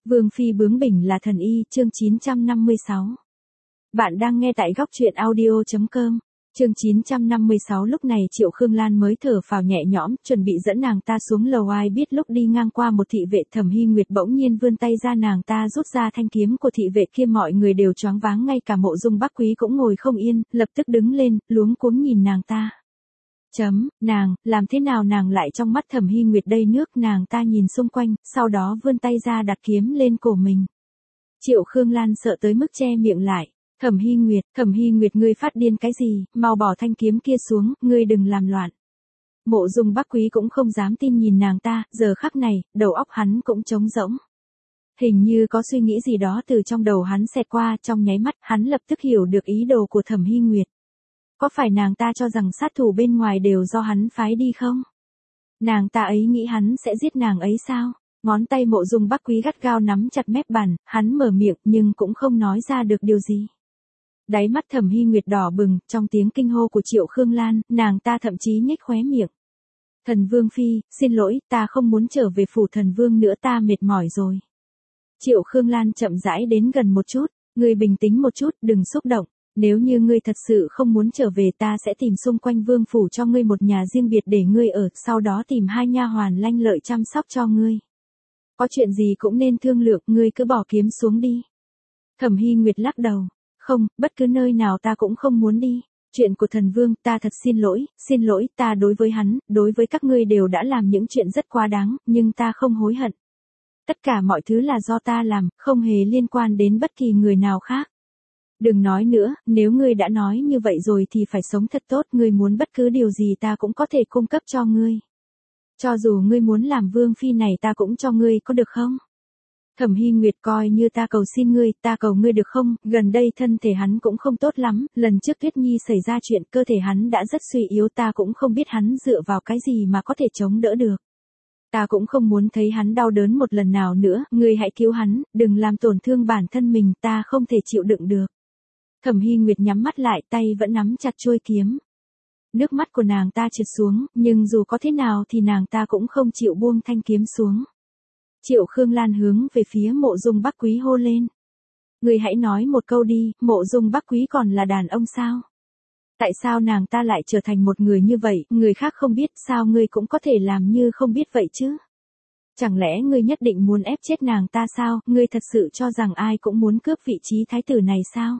Vương phi bướng bỉnh là thần y, chương 956. Bạn đang nghe tại góc truyện audio.com. Chương 956. Lúc này Triệu Khương Lan mới thở phào nhẹ nhõm, chuẩn bị dẫn nàng ta xuống lầu. Ai biết lúc đi ngang qua một thị vệ, Thẩm Hy Nguyệt bỗng nhiên vươn tay ra, nàng ta rút ra thanh kiếm của thị vệ kia. Mọi người đều choáng váng, ngay cả Mộ Dung Bắc Quý cũng ngồi không yên, lập tức đứng lên, luống cuống nhìn nàng ta. Nàng, làm thế nào nàng lại trong mắt Thẩm Hy Nguyệt đây nước? Nàng ta nhìn xung quanh, sau đó vươn tay ra đặt kiếm lên cổ mình. Triệu Khương Lan sợ tới mức che miệng lại. Thẩm Hy Nguyệt, ngươi phát điên cái gì, mau bỏ thanh kiếm kia xuống, ngươi đừng làm loạn. Mộ Dung Bắc Quý cũng không dám tin nhìn nàng ta, giờ khắc này, đầu óc hắn cũng trống rỗng. Hình như có suy nghĩ gì đó từ trong đầu hắn xẹt qua, trong nháy mắt, hắn lập tức hiểu được ý đồ của Thẩm Hy Nguyệt. Có phải nàng ta cho rằng sát thủ bên ngoài đều do hắn phái đi không? Nàng ta ấy nghĩ hắn sẽ giết nàng ấy sao? Ngón tay Mộ Dung Bắc Quý gắt gao nắm chặt mép bàn, hắn mở miệng nhưng cũng không nói ra được điều gì. Đáy mắt Thẩm Hy Nguyệt đỏ bừng, trong tiếng kinh hô của Triệu Khương Lan, nàng ta thậm chí nhếch khóe miệng. Thần Vương phi, xin lỗi, ta không muốn trở về phủ Thần Vương nữa, ta mệt mỏi rồi. Triệu Khương Lan chậm rãi đến gần một chút, ngươi bình tĩnh một chút, đừng xúc động. Nếu như ngươi thật sự không muốn trở về, ta sẽ tìm xung quanh vương phủ cho ngươi một nhà riêng biệt để ngươi ở, sau đó tìm 2 nha hoàn lanh lợi chăm sóc cho ngươi. Có chuyện gì cũng nên thương lượng, ngươi cứ bỏ kiếm xuống đi. Thẩm Hy Nguyệt lắc đầu. Không, bất cứ nơi nào ta cũng không muốn đi. Chuyện của Thần Vương, ta thật xin lỗi, ta đối với hắn, đối với các ngươi đều đã làm những chuyện rất quá đáng, nhưng ta không hối hận. Tất cả mọi thứ là do ta làm, không hề liên quan đến bất kỳ người nào khác. Đừng nói nữa, nếu ngươi đã nói như vậy rồi thì phải sống thật tốt, ngươi muốn bất cứ điều gì ta cũng có thể cung cấp cho ngươi. Cho dù ngươi muốn làm vương phi này ta cũng cho ngươi, có được không? Thẩm Hy Nguyệt, coi như ta cầu xin ngươi, ta cầu ngươi được không? Gần đây thân thể hắn cũng không tốt lắm, lần trước Tuyết Nhi xảy ra chuyện cơ thể hắn đã rất suy yếu, ta cũng không biết hắn dựa vào cái gì mà có thể chống đỡ được. Ta cũng không muốn thấy hắn đau đớn một lần nào nữa, ngươi hãy cứu hắn, đừng làm tổn thương bản thân mình, ta không thể chịu đựng được. Thẩm Hy Nguyệt nhắm mắt lại, tay vẫn nắm chặt chuôi kiếm. Nước mắt của nàng ta trượt xuống, nhưng dù có thế nào thì nàng ta cũng không chịu buông thanh kiếm xuống. Triệu Khương Lan hướng về phía Mộ Dung Bắc Quý hô lên. Ngươi hãy nói một câu đi, Mộ Dung Bắc Quý còn là đàn ông sao? Tại sao nàng ta lại trở thành một người như vậy, người khác không biết, sao ngươi cũng có thể làm như không biết vậy chứ? Chẳng lẽ ngươi nhất định muốn ép chết nàng ta sao? Ngươi thật sự cho rằng ai cũng muốn cướp vị trí thái tử này sao?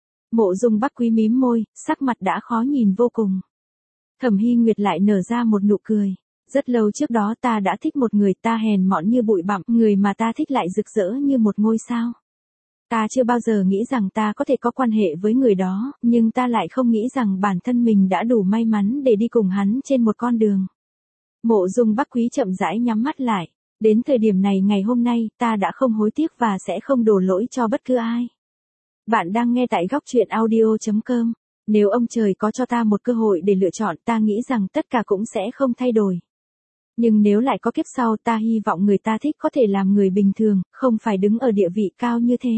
Mộ Dung Bắc Quý mím môi, sắc mặt đã khó nhìn vô cùng. Thẩm Hy Nguyệt lại nở ra một nụ cười. Rất lâu trước đó ta đã thích một người, ta hèn mọn như bụi bặm, người mà ta thích lại rực rỡ như một ngôi sao. Ta chưa bao giờ nghĩ rằng ta có thể có quan hệ với người đó, nhưng ta lại không nghĩ rằng bản thân mình đã đủ may mắn để đi cùng hắn trên một con đường. Mộ Dung Bắc Quý chậm rãi nhắm mắt lại. Đến thời điểm này ngày hôm nay, ta đã không hối tiếc và sẽ không đổ lỗi cho bất cứ ai. Bạn đang nghe tại góc truyện audio.com. Nếu ông trời có cho ta một cơ hội để lựa chọn, ta nghĩ rằng tất cả cũng sẽ không thay đổi. Nhưng nếu lại có kiếp sau, ta hy vọng người ta thích có thể làm người bình thường, không phải đứng ở địa vị cao như thế.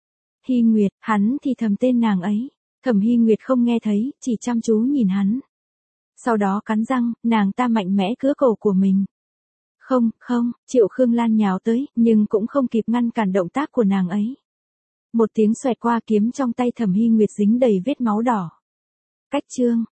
Hy Nguyệt, hắn thì thầm tên nàng ấy. Thẩm Hy Nguyệt không nghe thấy, chỉ chăm chú nhìn hắn. Sau đó cắn răng, nàng ta mạnh mẽ cứa cổ của mình. Không, Triệu Khương Lan nhào tới, nhưng cũng không kịp ngăn cản động tác của nàng ấy. Một tiếng xoẹt qua, kiếm trong tay Thẩm Hy Nguyệt dính đầy vết máu đỏ. Cách chương.